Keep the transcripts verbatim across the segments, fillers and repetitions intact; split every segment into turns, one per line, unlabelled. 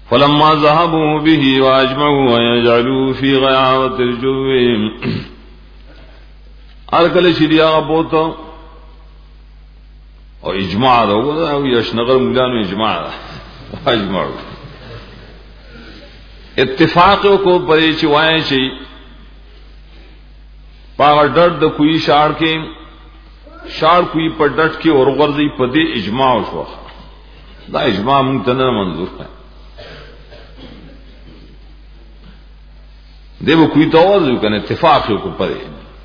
فلما ذهبوا به واجمعوا ان يجعلوا في غيابة الجب ارکل شریعه بوته او اجماع دا او یشنغر مولانو اجماع دا اجماع اتفاق کو پرې چې وایي شي پاور ډډ د کوئی شاړ کې شاړ کوئی په ډډ کې اور غرضی په دې اجماع شو دا اجماع مونږ ته نه منظور ہے دیو کوئی تو اور کنه اتفاق کو پرې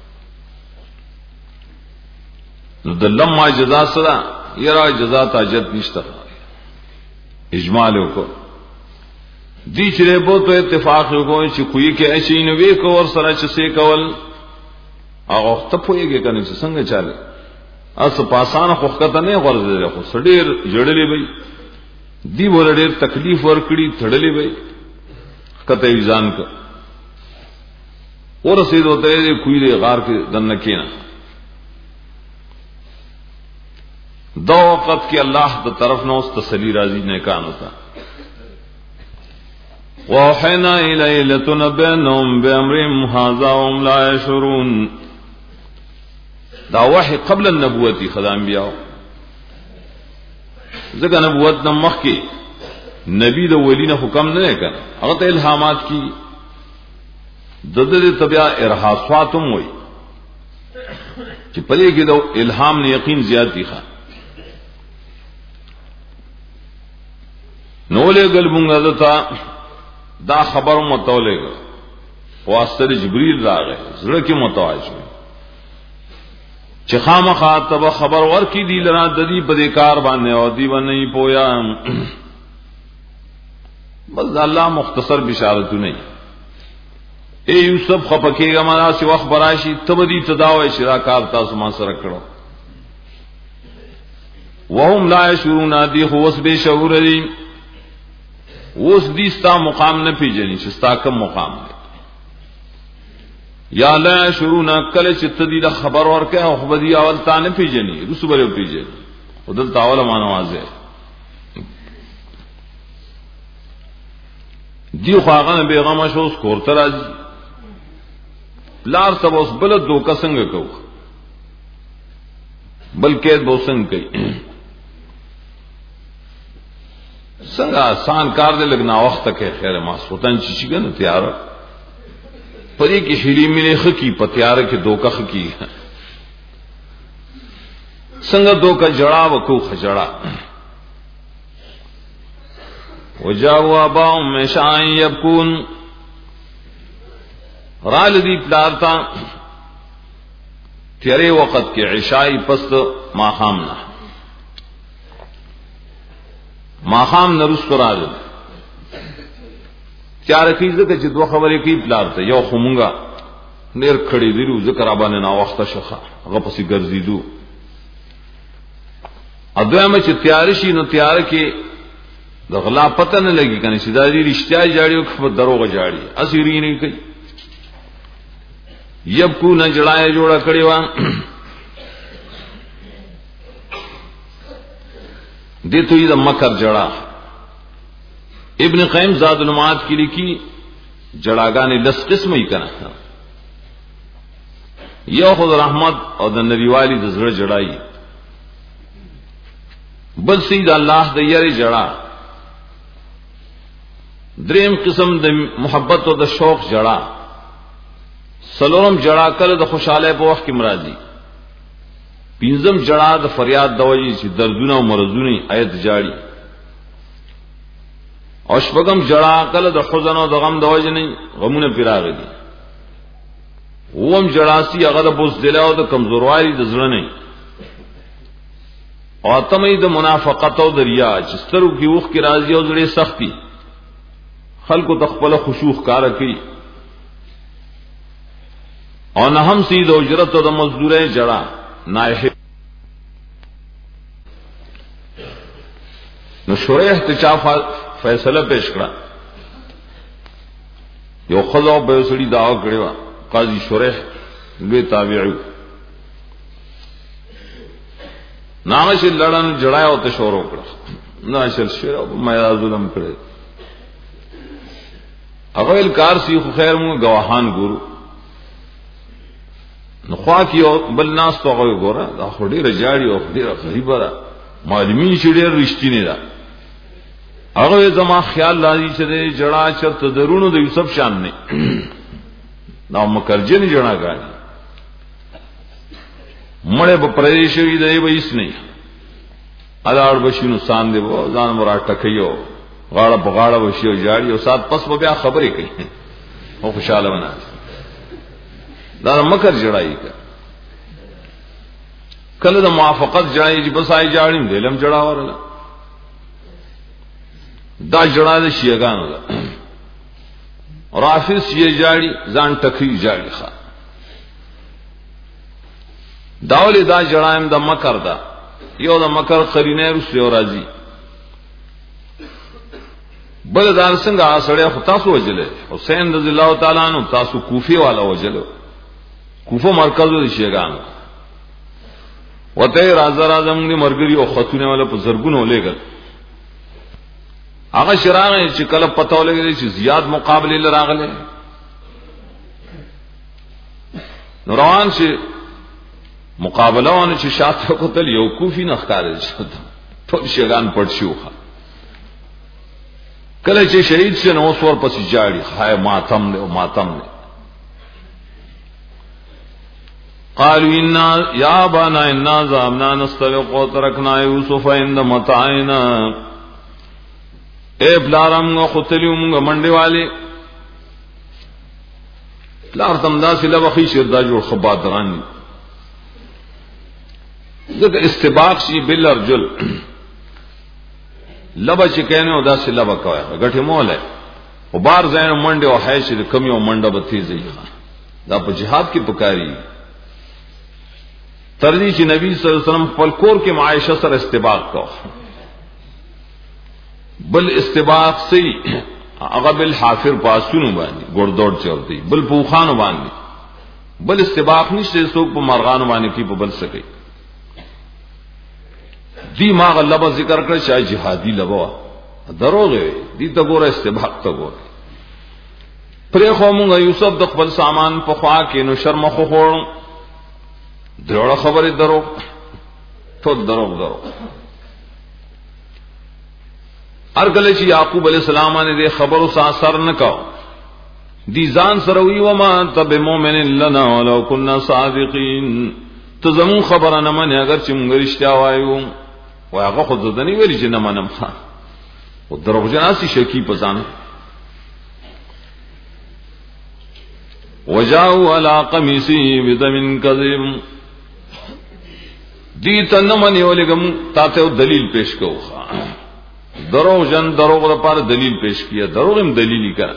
نو د لمما جزاء سره یرا جزاء تاجت نشته اجماع له کو دی چره بو تو اتفاق کو چې کوئی کې اچي نو وی کو ور سره چې سي کول هغه ته پويږي کنه چې څنګه چاله اس پاسانه خوخته نه غرض خو سډیر جړلې وي دی ور ډېر تکلیف ور کړی تړلې وي کته ځان کو اور رسید ہوتا ہے کوئی دے غار کے دن کینا دو وقت کی اللہ کی طرف نہ اس تسلی راضی نے کان ہوتا وَأَوْحَيْنَا إِلَيْهِ لَتُنَبِّئَنَّهُمْ بِأَمْرِهِمْ هَذَا وَهُمْ لَا يَشْعُرُونَ دا وحی قبل النبوتی خدا انبیاء ذکر نبوت نہ مخ کی نبی دا ولین حکم نہ کنا هغه ته الهامات کی ددر طبیع ارحاسواتم ہوئی چې پدې کې د الهام نه یقین زیات دي ښه نو له ګل مونږه دتا دا خبر متولېګ واسطه جبريل راغی زړه کې متوجه شو چې خامخا تب خبر ورکی دی لرا د دې په کار باندې او دی باندې پویا بس الله مختصر بشارت نه اے یوسف خپکه غمنا سی وخت براشي تبدی تداوی شراکات تاسو ما سره کړو وهم لا يشعرون دی هوس به شعور دی اوس دې ستا مقام نه پیژني چې ستا کوم مقام دی یا لا يشعرون کله چې تدی د خبر ورکه او خبري اول تا نه پیژني رسوبره پیژني خدل تاول ما نوازه دی خواغه بیغم شو اس کورته راځي لار سب اوس بل دوکا څنګه کو بلکې بو څنګه کوي څنګه آسان کار دې لګنا وخت کې خیر ما سوتن چې څنګه تیار پرې کې شری ملي خکی په تیار کې دوکا خکی څنګه دوکا جړا وکړو خجړا وجاءوا اباهم مشاء يبكون رال دی پلارتا تیرے وقت کے عشائی پست ماخام نہ ماخام نرس کرا دے چار کیزه که چې دوه خبرې کی پلارته یو خمونګه نیر کړي دیرو ذکر ابانه نا وخت شخه هغه پسې ګرځیدو اځه چې تیار شي نو تیار کې د غلا پته نه لګي کنه چې دا دې رښتیا جاړي او خبر دروغه جاړي اسيري نه کوي یب کو نه جړای جوړه کړی و دې ته د مکر جړا ابن قیم زاد المعاد کی لکھی جڑاګانې لس قسمه یې کړه یو خود رحمت او د نبی والی د زړه جړای بل سید الله د یری جړا دریم قسم د محبت او د شوق جړا سلورم جڑا کله د خوشاله په وخت کې مرادي پینځم جڑا د فریاد دوی چې دردونه او مرزونه آیت جاړي او شپږم جڑا کله د حزن او د غم دوی نه غمونه پیراغ دي ووم جڑا سي هغه د بوزدل او د کمزوروالي د زړه نه او اتمې د منافقت او د ریا چې سترو کې وخت کې راځي او زړه سختي خلکو تخپل خشوع کار کوي او نه هم سید او اجرت او د مزدورې جڑا نائح نو شریح ته چا فیصله پیش کړه یو خدای به سړي داوا کړو قاضي شریح لوی تابعی نامش لړن جړای او ته شروع کړ ناشر شیر ما ظلم کړ اغه کار سی خو خیر مو گواهان ګورو نو خوا کیو بل ناس تو هغه ګوره دا خوري رجاړي او خوري غریبه را معلومی چې ډېر رښتینی ده هغه زما خیال راځي چې جړه چرته درونو د یوسف شان نه نو مکرجن جړه غاړي مړې په پردیشوي دی به هیڅ نه الاړ بشینو سان دی وو ځان مرا ټکیو غاړه په غاړه وشي جاړي او سات پس په بیا خبرې کوي او خوشاله ونه دا مکر جړای کله د موافقت جړای چې بس آی جاړم دلم جړا ورله دا جړا د شیګانو ده رافض یې جاړي ځان ټکی جاړي ښا داول دا جړایم د مکر ده یو د مکر قرینه رسو راځي بل دار څنګه سړی خو تاسو وجله حسین رضی الله تعالی عنہ تاسو کوفی والا وجلو کوفه مرکز د شیګان وته راز راځم دي مرګري او خاتونه والا په زرګونو لګل هغه شرانه چې کله پته ولګی چې زیات مقابله لراغله نوران چې مقابله ونه چې شاته کوتل یو کوفی نه ښکارل شو ټول شیګان پټ شو کله چې شهید شنه اوس ور پسې جاړي خای ماتم له ماتم له قالوا إنا يا أبانا إنا ذهبنا نستبق وتركنا يوسف عند متاعنا اے پلارم غو خطلیو مونږ منډه والے پلار تم دا سله وخی شردا جوړ خبادران دغه استباق شي بالرجل لبا چې کینو دا سله وکوي غټه موله او بار زین منډه او حیش کمی او منډه به تیزی دا په جهاد کې پکاري تردی چې نبی صلی الله علیه وسلم خپل کور کې معایشه سره استباق کو بل استباق سي هغه بل حافر پاسونو باندې ګردوړ چورتي بل پوخانو باندې بل استباق نشته څوک په مرغانو باندې کې په بل سکی دی ما غلبه ذکر کړ چې جهادي لبوا دروغ دی ته ګوره استباق ته ګوره پرې خو مونږ یوسف د خپل سامان په خوا کې نو شرم خو خور دروغ خبره دروغ ټول دروغ دروغ ارګل چې یعقوب علی السلام باندې خبرو سره اثر نکاو دي ځان سره وی و ما تب مؤمن لنا ولو كنا صادقين ته زمون خبره نه منه اگر چې مونږ رښتیا وایو واغه خود ځدنی ویل چې نه منم ښا او دروغ جناسي شکی پزان وجاءوا على قميصه بدم كذب دي تنمنه ولګم تاسو دلیل پیش کوو دروغ جن دروغ لپاره دلیل پیش کیا دروغ هم دلیلی کا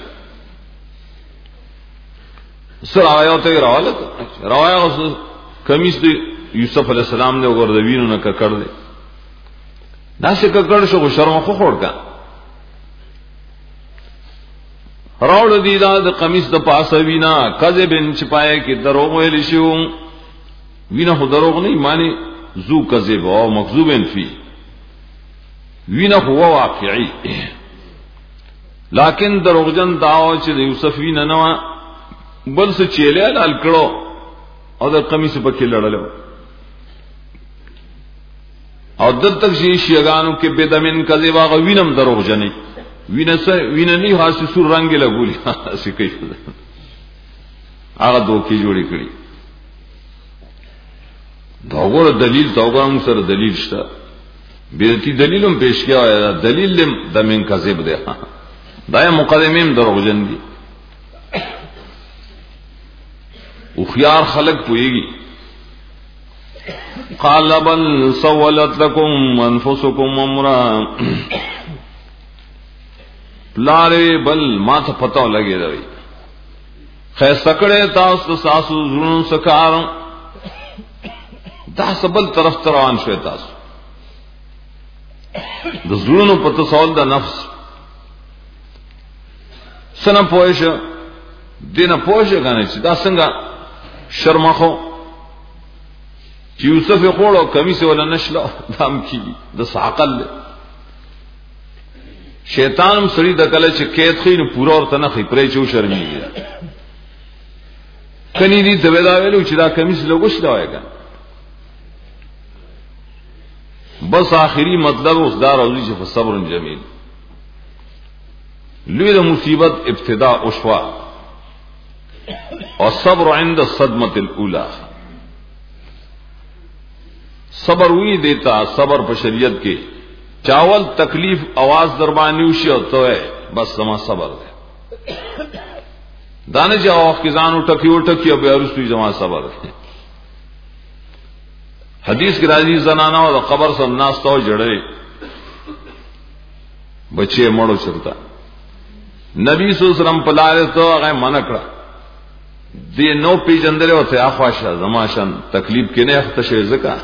سر آیات روایت روایت کمیس دی یوسف علیہ السلام نے وګردوینو نه ککړ دی داسې ککړ شو شرم خو خور کا راول دی دا د قمیص د پاسه وینا کذبن چپای کی دروغ ویل شو وینا هو دروغ نه معنی ذو کذب او مکذوبن فی وینا هو واقعي لیکن دروغجن داو چې یوسف وینا نه بل څه چیلې لال کړو او د قمیص په کې لړل او دل تک شي شیګانو کې بدمن کذبا غوینم دروغجنې وینا سره وینا نه حاصل سور رنگ لګولي اسی کوي هغه دوکي جوړی کړی دا وګوره دلیل دا وګورم سره دلیل شته بیرتی دلیلم پیش کیا ہے دلیل د من کذب ده دا مقدمیم دروغجن دي او خيار خلق پويږي قال بل سولت لكم انفسكم امرا لاره بل ما ته پتاو لګي دی خیر سکړه تاسو تاسو زړونو سکار دا سبل طرف تروان شوي تاسو د زړونو په تصول د نفس سنه پوهشه دینه پوهشه غنه چې دا څنګه شرمخو چې یوسف خوړو کمیس ولا نشلو دام کی د ساقل شیطانم سړی د کله چې کېد خې نو پورا ورته نه خې پرې چو شرمېږي کني دي ته ودا ویلو چې دا کمیس لګوش دا وایګا بس آخری مطلب اوس دا راوځي چې صبر جمیل لوی د مصیبت ابتدا او شوا او صبر عند الصدمه الاولى صبر وی دیتا صبر په شریعت کې چاول تکلیف आवाज دربانی وشي او ته بس زما صبر ده دانه جواب کې ځان وټکی وټکی او بیا رسوي زما صبر ده حدیث کې راځي زنانه او قبر سره ناس ته جوړي بچي مړو چرتا نبی صلی الله علیه وسلم په لاره ته هغه منع کړ دې نو پیجندل او ته اخواشه زماشن تکلیف کې نه اخته شي زکا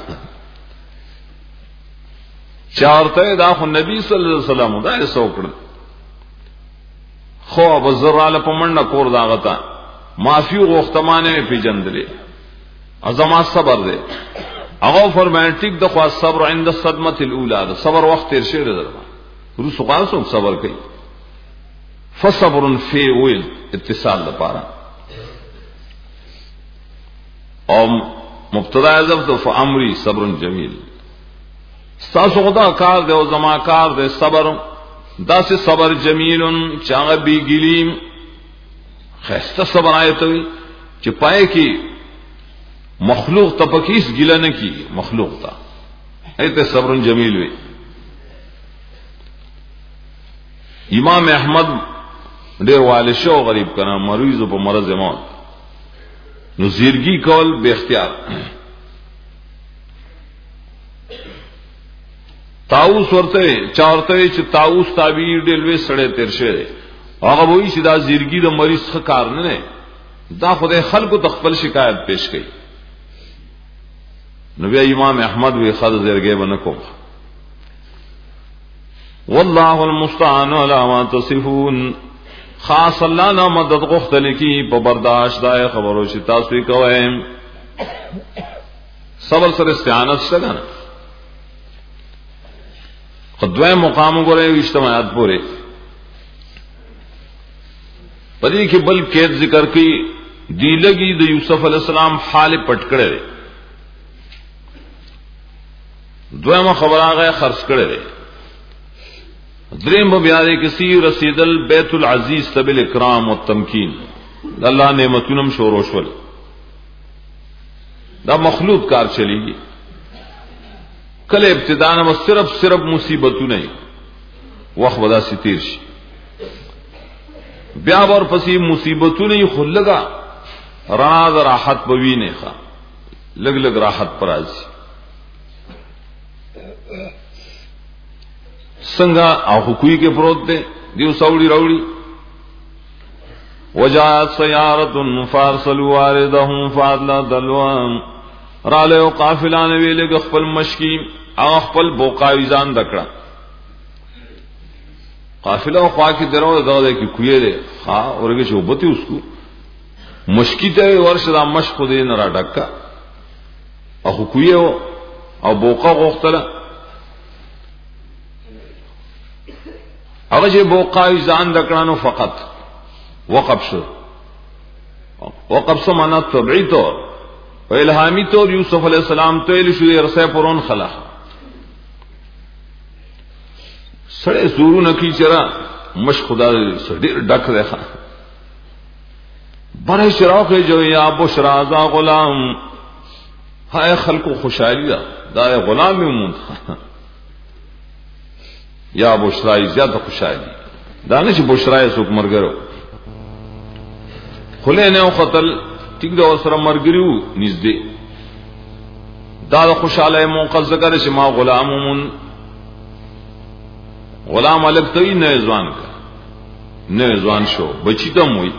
چارته دا خو نبی صلی الله علیه وسلم دا یې سوکړ خو ابو ذر له پمنډه کور داغتا معافی غوښتمانه پیجندلې ازما صبر دې هغه فرمایي ټیک د خوا صبر عند الصدمه الاولى دا صبر وخت تیر شه درما روسو قاسو صبر کوي فصبر فی ویل اتصال لپاره او مبتدا اعظم تو فامری صبر جمیل تاسو خدا کار دی او زما کار دی صبر دا سه صبر جمیل چاغه بیګلیم خسته صبر آیتوي چې پای کې مخلوق تپکیس ګیله نه کی مخلوق تا ایته صبر جمیل وی امام احمد ډیر والي شو غریب کنا مریض په مرض موت نو زیرګي کول به اختیار تاوس ورته چارته چې تاوس تعبیر ډلوي سړې تیر شه هغه وایي چې دا زیرګي د مریض ښه کار نه نه دا خدای خلکو د خپل شکایت پیش کړي نو بیا امام احمد وی خد زیرګي بنکو والله المستعان على ما تصفون خاص الله نه مدد غختل کی په برداشت دای خبرو چې تاسو یې کوئ صبر سره استعانت څنګه خدای مقام غره اجتماعات پوره پدې کې بل کېد ذکر کی دی لګي د یوسف علی السلام حال پټ کړي دویمه خبره هغه خرڅ کړي دریم بیا دې کسی رسیدل بیت العزیز تبل اکرام و تمکین الله نعمتونم شوروشول دا مخلوط کار چلیږي کله ابتدا نه صرف صرف مصیبتونه وخت ودا ستیر شي بیا ور پسې مصیبتونه خلګه راز راحت بوینه ښه لګ لګ راحت پرځي څنګه او کوی کې پروت دی دیو ساوړي راوړي وجاءت سياره فارسلوا واردهم فادلا دلوان را له قافلان ویلګ خپل مشکی او خپل بوقاوی ځان دکړه قافله خو کې درو دغه کې کوی دی ها اورګه شوبته اسکو مشکی ته ورشه مشق دې نه را ډکا او کوی او بوقا غختله هغه چې بوقای ځان دکړانو فقط وقف شو وقف سو معنا طبيعي طور او الهامي طور یوسف علی السلام ته ویل شو رسې پرون خلا سړې زورونه کی چرا مش خدا سړې ډک ده بڑے شراخ جو یا بشرا ذا غلام هاي خلقو خوشالي دا دا غلام مومن یا بشرای زیاده خوشالي دانه چې بشرای څوک مرګرو خله نه قتل ټیک دا سره مرګریو نږدې دا خوشاله موقع ذکر چې ما غلامون غلام الګتوی نه ځوان نه ځوان شو بچی ته موي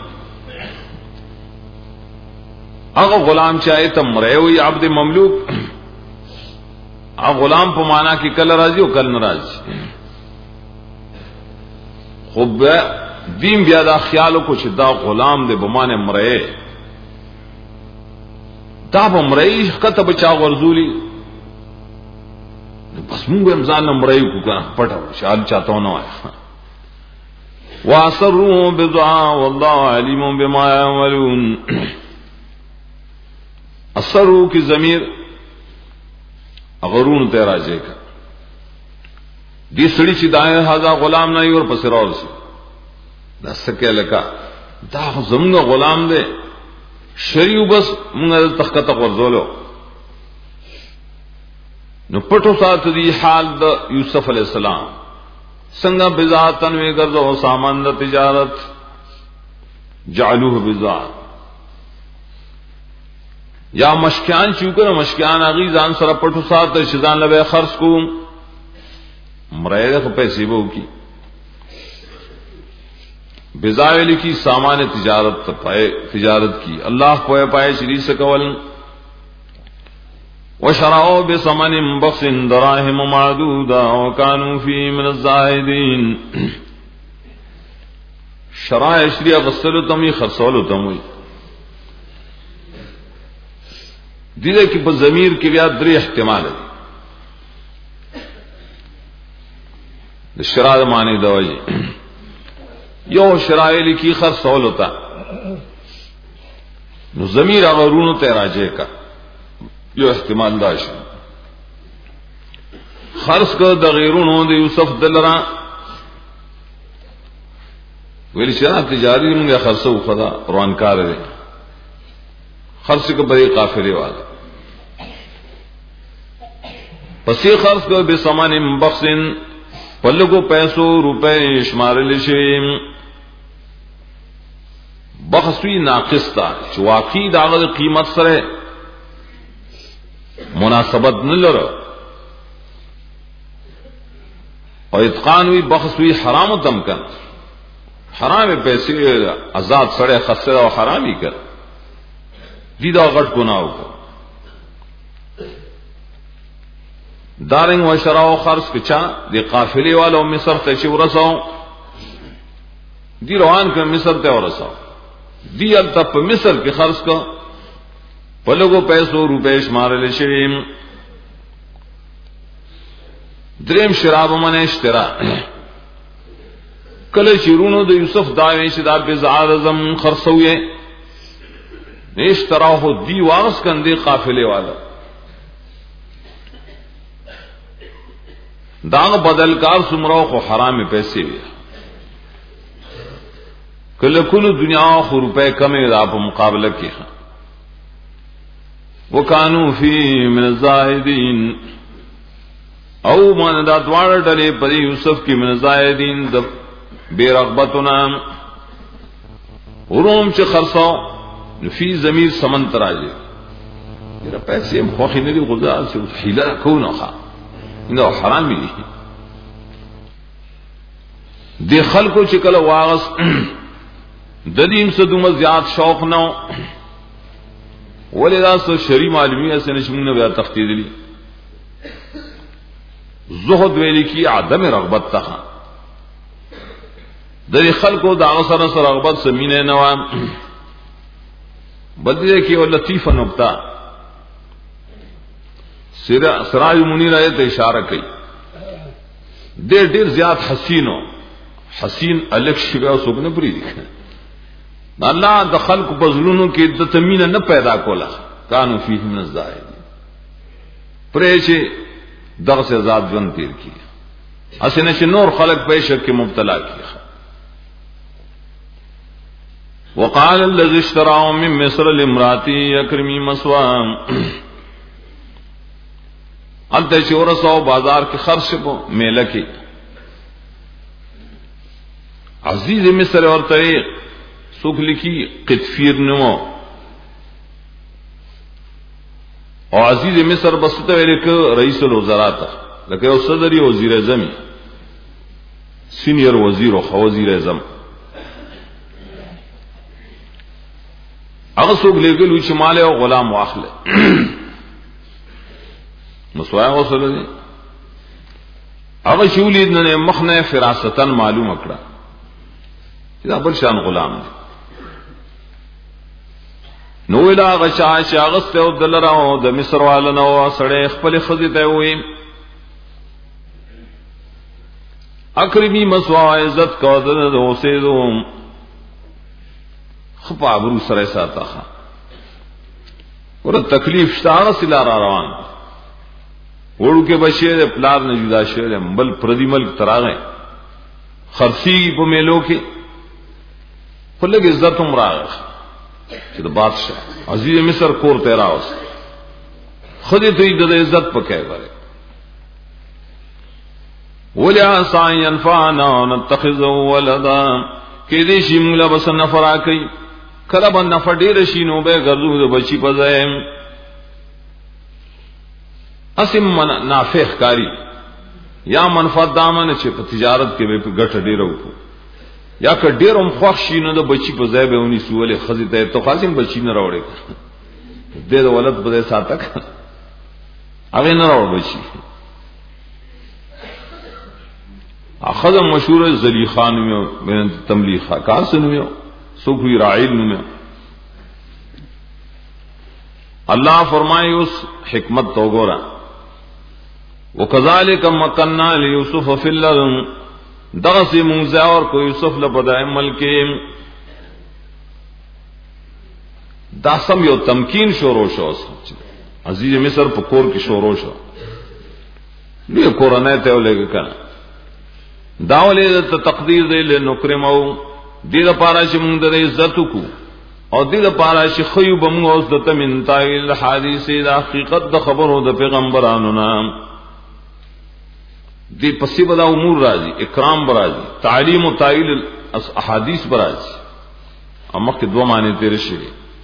هغه غلام چاہے ته مریوي عبد مملوک هغه غلام په معنا کې کله راځي او کله ناراضي خب دین بیا دا خیالو کو چې دا غلام دې بمانه مړې دا بمړې کته بچا ورزولي بس موږ هم ځان مړې کو کنه پټو شال چاته نه وای واسروا بالدعاء والله علیم بما يعملون. اسروا کی ضمیر غرون ته راځي کا دې سړي چې دای هاذا غلام نه اور پس راوځي دا سکه لکا دا زموږ غلام دی شریو بس موږ تخته ورزولو نو پټو سات دی حال د یوسف علی السلام څنګه بذاتن وی ګرځو سامان د تجارت جعلوه بذات یا مشکان چوکر مشکان اغي ځان سره پټو سات د شزان لوي خرڅ کو مرایده پیسې وو کی بزایل کی سامان تجارت پائے تجارت کی اللہ پوئے پائے شری سے کول وشرعوا بثمن بخس دراهم معدودا وكانوا فيه من الزاهدين. شرائع شریعہ غسل تم خرصول تم دیدے کہ په ضمیر کې بیا درې احتمال دي د شرائع معنی دوی یو شرائع لکی خرصول ہوتا نو ضمیر غرونو ته راځي کا یو احتمال داش خرص کو د غیرونو د یوسف دلرا ویل چې تجاری موږ خرصو خدا روان کار دی خرص کو بری قافله والا پسې خرص کو به سامان بخسن پلگو پیسو روپے شمارل شویم بخصوی ناقص تا چې واقعي داغه قیمت سره مناسبت نه لره او اتقان وی بخصوی حرام تم کن حرام پیسې آزاد سره خسره او حرامي کړ دي دا غټ ګناو کو دارنګ وشراو خرص کچا دی قافله والو مصر ته چې ورساو دی روان ک مصر ته ورساو دی الته په مصر کې خرص کو په لګو پیسو روپے شمارل شویم دریم شراب منه اشترا کله شیرونو د یوسف داوی چې دا بزار اعظم خرصوي نشتراو دی واغس کندې قافله والا داغ بدل کار سمراو خو حرام پیسې وي کله کله دنیا خو روپے کمې دا په مقابله کې وکانو فی من الزاهدین او من دا دوار ډلې پر یوسف کې من الزاهدین د بے رغبتنا وروم چې خرصو فی ضمیر سمن تراجه دا پیسې خو خې نه دي غزا چې حیله کو نه ښه نو حرام دي د خلکو چې کله واغس د دې مصدوم زیات شوق نو ولدا سو شری معلومی اسنه شمونه بیا تخدیدلی زهد ویل کی عدم رغبت ته د خلکو د اثر سره رغبت سمینه نو بدله کی او لطیفه نقطه سراج منیر آیت اشارہ کی دیر دیر زیاد حسینو حسین الک شبہ سوک نه پری دي الله د خلق بزلونو کې د تمینه نه پیدا کوله کانو فيه من الزاهد پرې چې دغه سے ذات ژوند تیر کی اسنه چې نور خلق په شک کې مبتلا کی وقال الذي اشتراه من مصر لامراته اكرمي مثواه انت چې ورسو بازار کې خرڅ کو میله کې عزیز مصر ورته سوق لکی قطفیر نو او عزیز مصر بسته ویل ک رئیس الوزراء ته لکه یو صدر وزیر اعظم سینیئر وزیر او وزیر اعظم هغه سوق لګلو چې مال او غلام واخله مسوای اوسره دي هغه شولید نه مخنه فراستن معلوم کړه دا بل شان غلام دی نو ویلا غشا شاغست او دلراو د مصر والنو سړی خپل خزي ته وې اکرمی مسوا عزت کو د اوسېدو خپا ابرو سره ساته ور تکلیف شتاره سلا را روان وړو کې بشیر پلار نه جدا شوی بل پردی ملک تراغه خرسی په میلو کې خلک عزت هم راغله چې د بادشاہ عزیز مصر کور ته راوست خدای ته د عزت پکې غره ولا سان ينفعنا ونتخذ ولدا کې دې شي موږ له بس نفرا کوي کله باندې نفر ډیر شي نو به ګرځو د بچی په ځای اسم من نافع کاری یا منفعت دامن چې په تجارت کې به ګټه ډیره وکړو یا که ډیرم خوښ شي نو د بچی په ځای به ونی سوله خزي ته تو خاصم بچی نه راوړي دې د ولادت په ساتک هغه نه راوړ بچی اخذ مشهور زلیخان میں بین تملیخ کار سنویو سوکھوی رائل نو میں اللہ فرمائے اس حکمت تو گورا وکذالک مکننا لیوسف فی الارض دغسی منزع اور کو یوسف لبدائے ملکیم دا سم یو تمکین شورو شو عزیز مصر پکور کی شورو شو لیے قرآن تے لے کے کنا داولې ته تقدیر دی له نکرمو دې لپاره چې موږ د عزت کو او دې لپاره چې خيو بمو اوس د تمن تایل حدیث د حقیقت د خبرو د پیغمبرانو نام دې پسې بلا امور راځي اکرام برازي تعلیم او تایل احادیث برازي امه کې دوه معنی تیر شي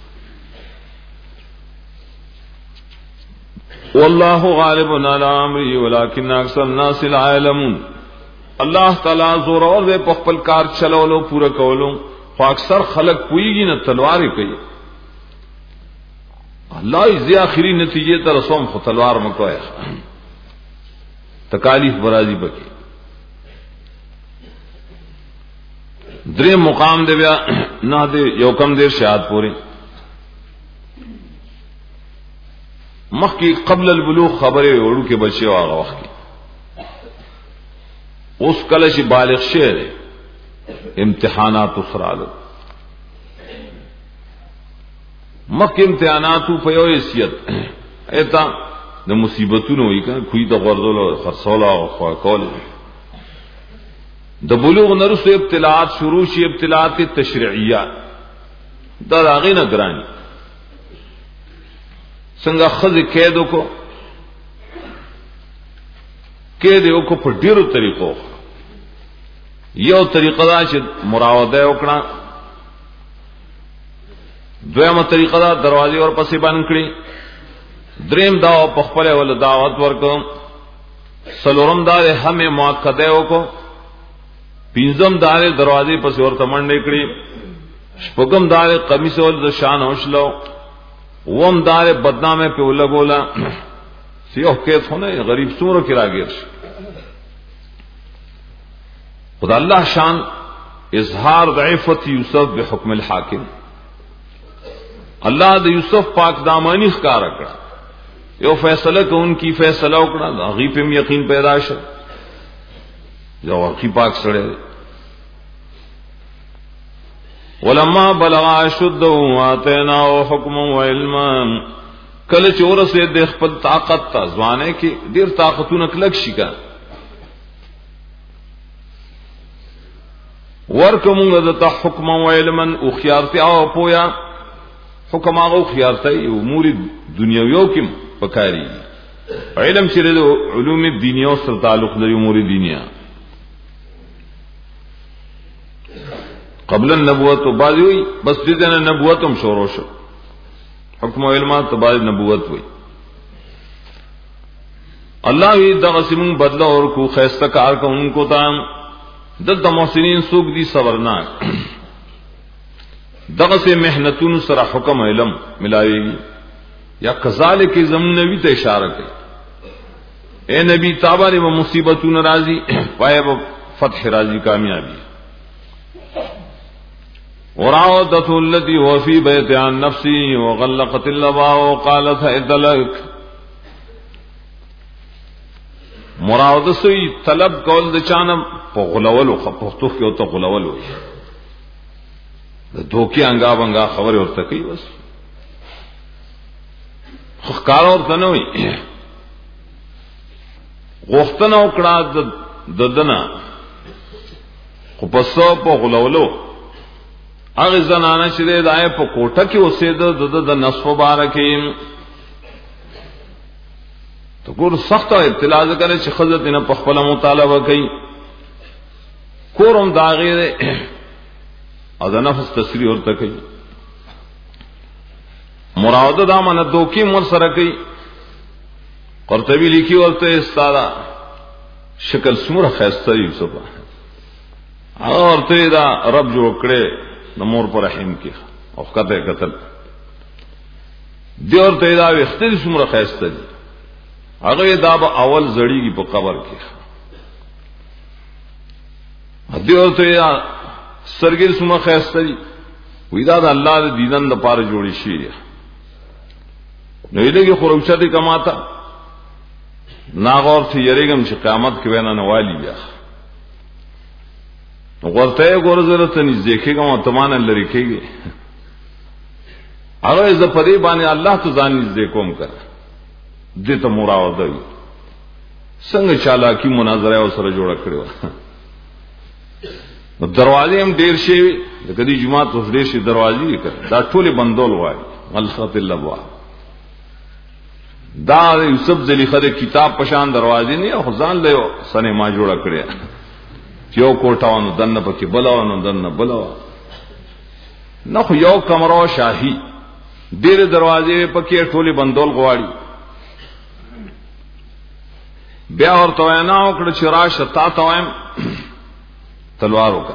والله غالب على امره ولكن اکثر الناس لا يعلمون اللہ تعالی زور اور دے خپل کار چلولو پورا کولو خو اکثر خلق کوئیږي نه تلوار کوي الله یې اخري نتیجے ته رسوم خو تلوار مکوای تکالیف برازي بکی درې مقام دی بیا نه دی یو کم دیر شهادت پوری مخکې قبل البلوغ خبره وړو کې بچي واغه وخت اس کلش بالغ شعر امتحانات اسرالو مکه امتحانات په یو حیثیت ایتا د مصیبتونو وی کنه کوی د غرضولو خرصولا او خواکول د بلوغ نرسو ابتلاات شروع شي ابتلاات تشریعیه دا راغی نه ګرانی څنګه خذ کېدو کو کېدو کو په ډیرو طریقو یو طریقه دا چې مراوده وکړه دویمه طریقه دا دروازې ور پسې باندې کړی دریم دا په خپل ول دعوت ورکو سلورم دا همه مؤکده وکړو پنځم دا دروازې پسې ورته منډې کړی شپږم دا قمیص ول د شان اوشلو وم دا بدنامه په ولګولا سیو کې ثونه غریب څومره کې راګیر خدا اللہ شان اظہار ضعیفت یوسف بحکم الحاکم اللہ د یوسف پاک دامانی ښکار کړه یو فیصله کو ان کی فیصله وکړه غیب په یقین پیدا شو یو حقی پاک سره ولما بلغ اشده واتیناه حکما وعلما کله چې ورسه د خپل طاقت ته ځوانه کې ډیر طاقتونه کلک شي کا ورکومغه د حکم او علما او خيارتي او پویا حکم او خيارتي امور دنیوي کې پکاري علم چې له علوم دینیه او سره تعلق لري امور دینیه قبل النبوت او بعد وي بس دې نه نبوت هم شروع شو حکم او علم تو بعد نبوت وي الله دې دغه سیمون بدلا اور کو خیسته کار کو انکو تام دلته محسنین سوق دي صبرناک دغه سے محنتون سره حکم علم ملاویږي یا کذالک زمنوی ته اشاره کوي اے نبی تابع و مصیبتون راضی پائے فتح راضی کامیابی وراودته التي هو في بيت عن نفسه وغلقت الابواب وقالت هئت لك مراوده سوی طلب کول د چانم په غلولو خپختو کې او ته غلولو د دوکي انګا بنګا خبر ورته کوي بس خکار ورته نه وي غوښتنه وکړه د ددنه خو پسو په غلولو هغه زنانه چې د آی په کوټه کې اوسېده د نصف مبارکین تو ګور سخت ابتلا ذکر چې خزت نه په خپل مطالبه کوي کورم داغه او د نفس تسریح ورته کوي مراوده دا من دوکي مر سره کوي قرطبي لیکي ورته استادا شکل سمره خيسته یوسف اورته دا رب جوړ کړي د مور پر رحم کې او کته قتل دی ورته دا وختي سمره خيسته دي هغه دا به اول زړیږي په قبر کې دی ورته سرګر سمره خيسته دي وې دا د الله د دیدن د پاره جوړی شي نو یې دغه خروچه دي کماته ناغور ته یریګم چې قیامت کې وینا نه والی بیا ورته ګورزره ته نږدې کېږم او تمانه لری کېږي هغه ز پدې باندې الله ته ځان نږدې کوم کړ دې ته مراوده وي څنګه چالاکی مناظره او سره جوړ کړو نو دروازې هم ډیر شي د کدي جمعه ته ډیر شي دروازې کړ دا ټوله بندول وای الخط الله دا یوسف زلیخه د کتاب پشان دروازې نه او ځان له سینما جوړ کړی چې یو کوټاونو دنه پکې بلاونو دنه بلاو نه خو یو کمرو شاهي ډېر دروازې پکې ټولي بندول غواړي بیا ورته وینا وکړه چې راشه تا ته وایم تلوار وکړه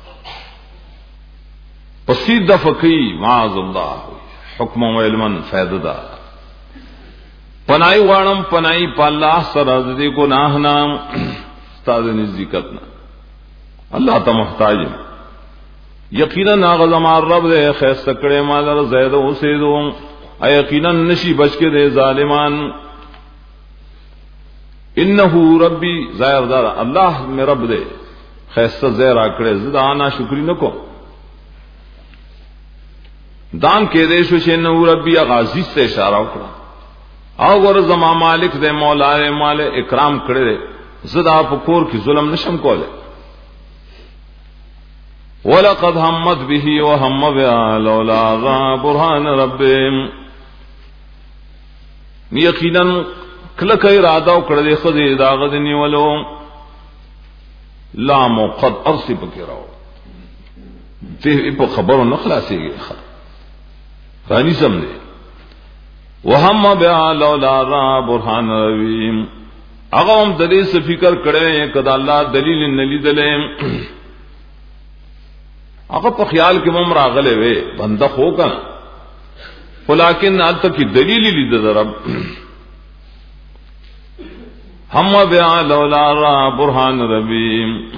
پسید فقی معاذ الله حکم و علم فائدہ دا پنائی غواړم پنائی په الله سره د دې ګناه نام استاد نزدېکت نه الله ته محتاج یقینا ناغزما رب دې خیسته کړې مال زید اوسېدو یقینا نشي بچ کې دې ظالمان انه ربي ظاهر دار الله مې رب دې خیسته زیرا کړې زدا انا شکرې نکو دام کې دې شو چې نو ربي غازی سے اشاره وکړه او ور زما مالک دې مولا دې مال اکرام کړې زدا په کور کې ظلم نشم کوله ولقد همت به وهم بها لولا برهان ربهم یقینا کله کای اراده وکړې خدای دا غد نیولو لا موقد ارسی پکې راو ته په خبرو نه خلاصيږي خاني سم دې وهم بها لولا برهان ربهم هغه هم د دې څه فکر کړي کدا الله دلیل نه لیدلې هغه په خیال کې مم راغله وې بنده خو کنه ولکن انت کی دلیل لید رب هم بیا لولا را برهان ربی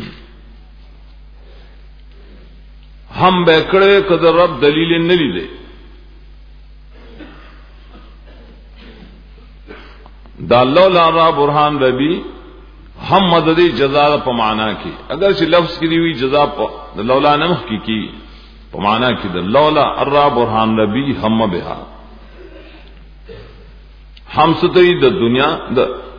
هم بکړه کده رب دلیل نه لیدې دا لولا را برهان ربی هم مددی جزاء په معنا کې اگر چې لفظ کې دی وی جزاء په لولا نمخ کې کی په معنا کې د لولا الرا برهان ربی هم بها هم ستې د دنیا د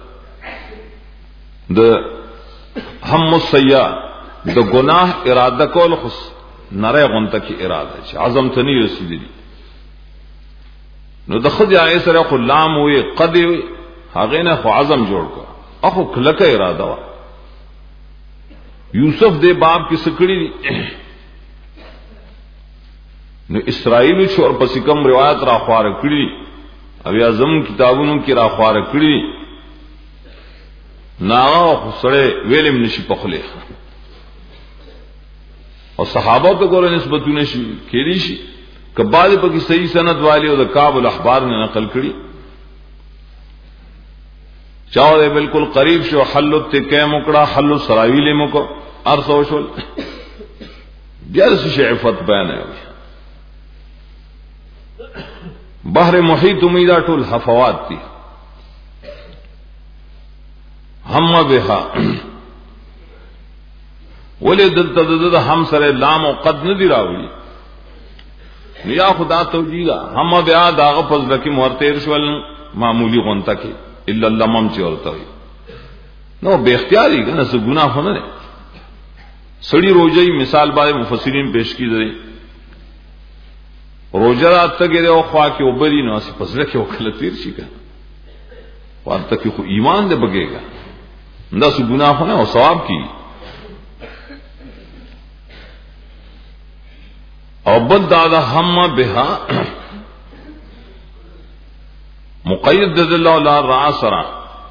د هم سیا د گناہ اراده کول خص نره غونته کې اراده چې عزم ته نه رسیدلی نو د خدای سره غلام وي قد هغه نه خو عزم جوړ کو اخو کلکه اراده وا یوسف دے باب کی سکڑی نو اسرائیل چھو اور پس کم روایت را خوار کړي او اعظم کتابونو کې را خوار کړي نا سره ویلم نشي پخله او صحابه ته ګوره نسبتونه شي کېدي شي کبال په کې صحیح سند والی او د کعب الاحبار نه نقل کړي چاو دے بالکل قریب شو حلو تکے مکڑا حلو سراویلے مکو ارسو شول جرس شعفت بیان ہے بحر محیط امیدہ ٹول حفوات تھی هم بها ولې دلته د هم سره لام او قد نه دی راوړي یا خدا توجیه هم بها داغه فضل کې مرتیر شول معمولی غونته کې الا اللمم چې ورته وي نو به اختیاري کنه څه ګناه نه نه سړی روزي مثال باندې مفسرین پیش کړي روزه راته کې او خوا کې وبري نو څه فضل کې وکړه تیر شي کنه ورته کې خو ایمان دې بګيګا دا څه ګناه نه او ثواب کی او بل دا هم بها مقید الله لا را سرا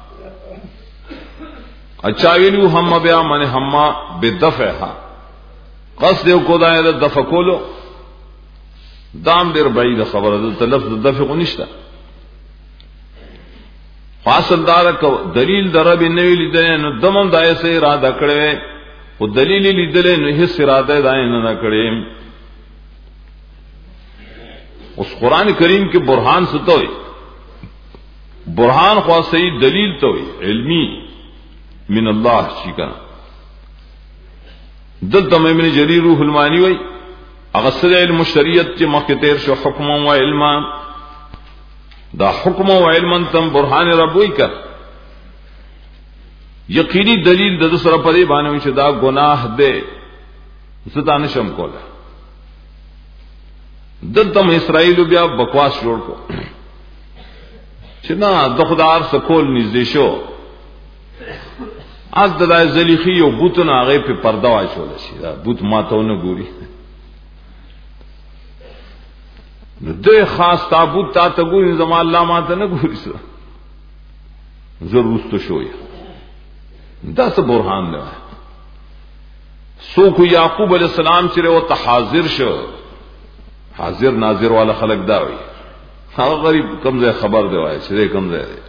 اچھا ویلو هم بیا من هم بدفعها قصد کو دا د دفع کولو دام ډیر بعید خبره ده لفظ دفع نشته فاصل دار کو دلیل درب نه لیدل نو دمم دای سه اراده کړي او دلیل لیدل نو هیڅ اراده دای نه کړي اس قرآن کریم کے برہان سے تو برہان خواہ صحیح دلیل تو علمی من اللہ شکا دل تم ابن جریر روح المانی وی اغسر علم شریعت کے مختصر شو حکم و علم دا حکم و علم تم برہان ربوی کا یقینی دلیل د سره پدې باندې چې دا گناہ دے زدا نشم کوله دلته اسرائیل بیا بکواس جوړ کو چې نه د خدای سکول نږدې شو از د زلیخی او بوتونه هغه په پرده واچول شي دا بوت ماته نه ګوري نو د خاص تابوت تا ته ګوري زما الله ماته نه ګوري سره ضرورت تو شوی دا څه برهان ده سو کو یعقوب علیہ السلام چې او تحاضر شو حاضر ناظر والا خلق دا وي هغه غریب کمزه خبر دی وای چې کمزه دی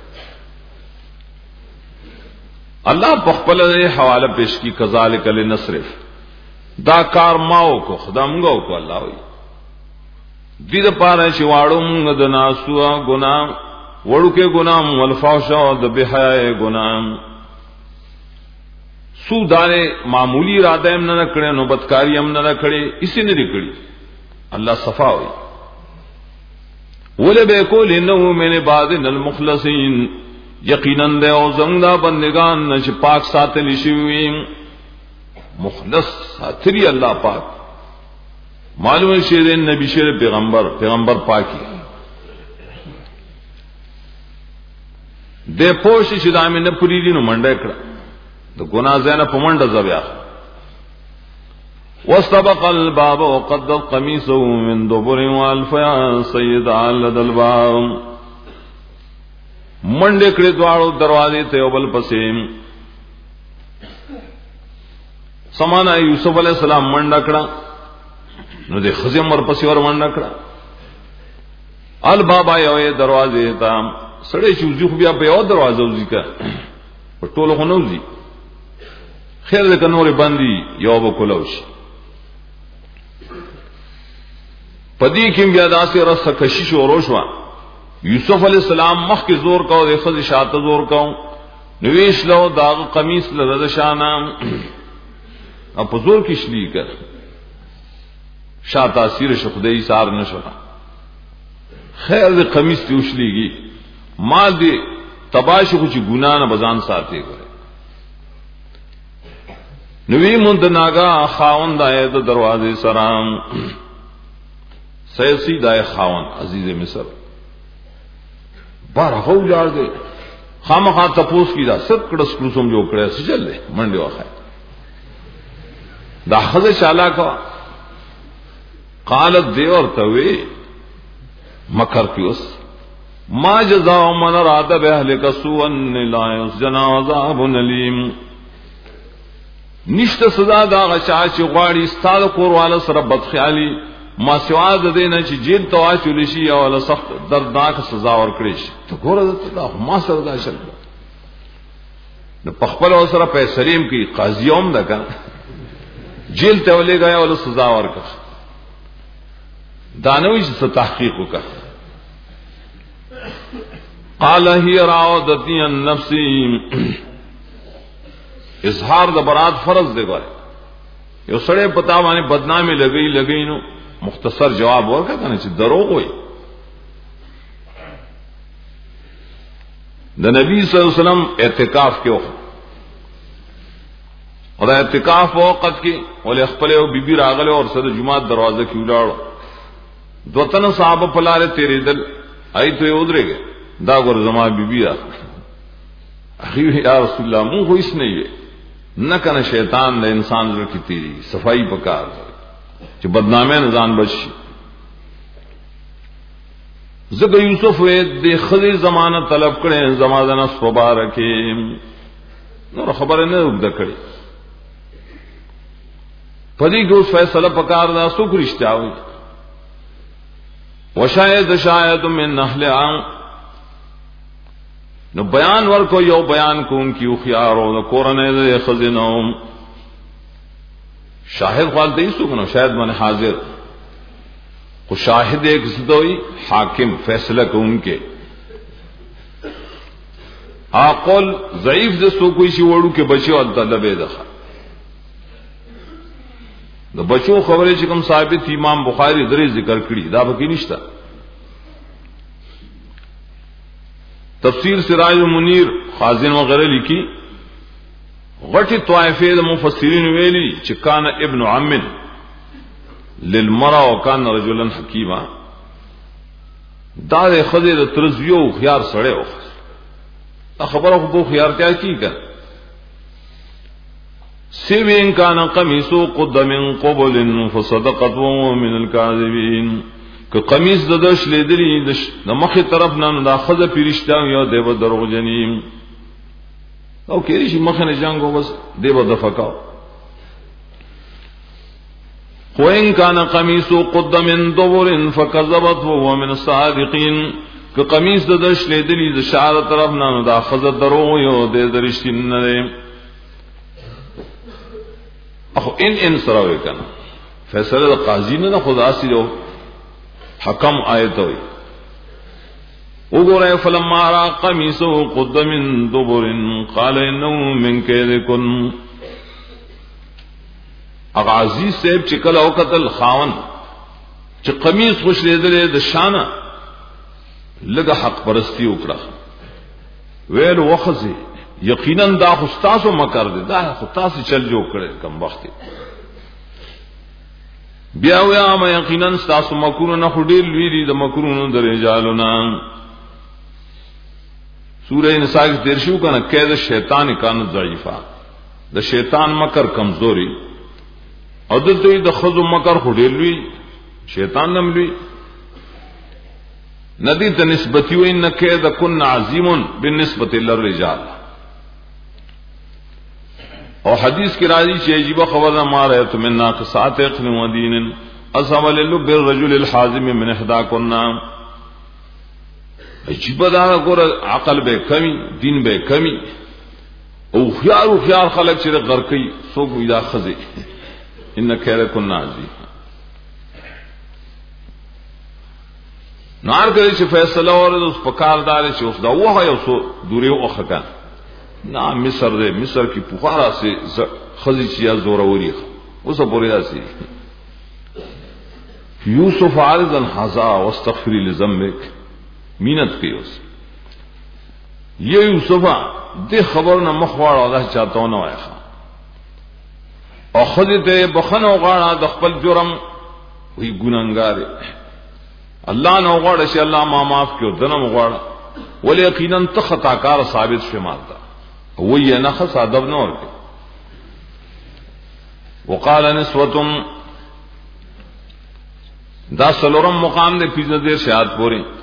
الله په خپل حواله پیش کی کذالک لنصرف دا کار ماو کو خدا مونږ کو الله وي دې د پاره چې واړو مونږ د ناسوا ګناه وړو کې ګناه والفاحش او د بهای ګناه سودانه معمولی اراده هم نه کړي نو بدکاری هم نه کړي اسی نه کړي اللہ صفا ہوئی ولے بے کول انه من عبادنا المخلصین یقینا دے او زنگا بندگان نش پاک ساتل شوی مخلص ساتری اللہ پاک معلوم شیر نبی شیر پیغمبر پیغمبر پاکی دے پوش شدام نه پوری دینو منډه کړه د ګناه زنه په منډه زبیا واستبق الباب وقد قميصه من دبر والفيا سيد على الباب منډه کړې دواړو دروازې ته یو بل پسې سمانا یوسف علیہ السلام منډه کړه نو د خزم ور پسې ور منډه کړه الباب یو دروازې ته سړی چې ځو بیا په یو دروازه وځي کا په ټولو خنوځي خیر ده کنوري باندې یو به کولوش پدې کې بیا داسې رس کشش او روشوا یوسف علی السلام مخ کې زور کاو د خزي شاته زور کاو نویش لو داغ قمیص لرد شانام اپ زور کې شلی کړ شاته سیر شخدای سار نشو خیر د قمیص ته وشلیږي مال دې تباشو چې ګنا نه بزان ساتي ګره نوی مند ناگا خاوند آئے تو دروازے سرام سیسی دائے خاوند عزیز مصر بارہ خو جار دے خام خواہ تپوس کی دا سب کڑس کڑسم جو کڑے سجل لے منڈے وخائے دا خز شالا کا قالت دے اور توے مکر پیوس ما جزاء من اراد باهلك سوءا لا يسجن عذاب اليم نشته سزا دا غچا چې غواړي ستاله کورواله سره بدخیالي ما سوا د دینه چې جیل تواچول شي او له سخت دردناک سزا ورکړي شي ته ګوره دا ما سره دا شل نو په خپل سره په سلیم کې قاضیوم ده کنه جیل ته ولې غیا او سزا ورکړي دانوي چې تحقیق وکړه قال هي راودتني عن نفسي اظہار د برات فرض دی ګوره یو سړی پتا باندې بدنامي لګئی لګئی نو مختصر جواب ورکړه کنه چې دروغ وای. د نبی صلی الله علیه وسلم اعتکاف کې وخت او د اعتکاف وخت کې ولې خپل او بیبي راغله او سره جمعه دروازه کې ولاړ دوتن صحابه پلاره تیرې دل آی ته ودرېږي دا ګور زما بیبي را اخی یا رسول الله مونږ هیڅ نه یې نه کنه شیطان د انسان زړه کې تیری صفائی پکار چې بدنامه نه ځان بچي. زګ یوسف دې خزي زمانہ طلب کړي زمانہ نس مبارکه نور خبره نه وګد کړي پدې کو فیصله پکار دا سو کرشتیا وي وشاهد شاهد من اهل عام نو بیان ورکو یو بیان کوم کیو خيارو نو قرانه دې خزینو شاهد خپل دې سو کنه شاهد من حاضر کو شاہد ایک زدوئی حاکم فیصلہ کو ان کے آقل ضعیف دستو کوئی سی وڑو کے بچے اور طلبے دخل دا بچوں خبریں چکم ثابت امام بخاری دری ذکر کری دا بکی نشتا. تفسیر سراج منیر خازن وغیرہ لکھی غٹی طائفے دا مفسرین ویلی چکان ابن عمن للمرا وکان رجلا حکیما دا دے خضر ترزیو خیار سڑے ہو خبروں کو خیار کیا کی کر سوین کان قمیصو قد من قبل فصدقت وهو من الكاذبین کہ قمیص ددش لیدلی د مخ طرف نه دا خضر پیرشتہ یو دیو دروغ جنیم او کیری شي مخ نه جنگو بس دیو دفقاو وَإِن كَانَ قَمِيصُهُ قُدَّ مِن دُبُرٍ فَكَذَّبَتْ وَهُوَ مِنَ الصَّادِقِينَ کہ قمیص د دش لیدلی د شعر طرف نه دا خزر دروغ یو د درشتین نه اخو ان ان سراوي کنه فیصله د قاضی نه خدا سي جو حکم آیت وي وګوره فلما را قمیصه قد من دبر قال انه من كيدكن اغه عزیز صاحب چې کله او قتل خاون چې قمیص خوش لیدلې د شانه لګه حق پرستی وکړه ویل وخزي یقینا دا خستاسو مکر دي دا خستاسو چل جو کړي کم وخت بیا ویا ما یقینا تاسو مکرونه نه خډیر لوی دي د مکرونو درجالونه. سورہ نساء کې تیر شو کنه کید شیطان کان ضعیفا د شیطان مکر کمزوري او دته د خزو مکر خډیر لوی شیطان نم لوی ندی ته نسبت یو ان کید کن عظیم بالنسبه للرجال. او حدیث کی راضی چې عجیب خبر نه ماره ته من ناقصات عقل و دین اصحاب للب الرجل الحازم من احدا كنا عجیب دا ګور عقل به کمی دین به کمی او خيار او خيار خلق چې غرقي سو ګویا خزي ان خیر كنا عظیم نار کړي چې فیصله اور اوس پکاردار چې اوس دا وه یو سو دوری او خکان نا مصر دے مصر کی پخارا سے خزی چیا زوروري اوس پورې راسي یوسف عارضا حذا واستغفر لذنبك مینت کیوس یہ یوسف دې خبر نه مخواړه الله چاته نه وایي او خزی ته بخنو غاړه د خپل جرم وی ګناګار الله نو غواړي چې الله ما معاف کړو دنه غواړه ول یقینا ته خطاکار ثابت شمارتا وی نه خص ادب نور کې وقال نسوه دا سلورم مقام دې پیځه دې شهادت پوری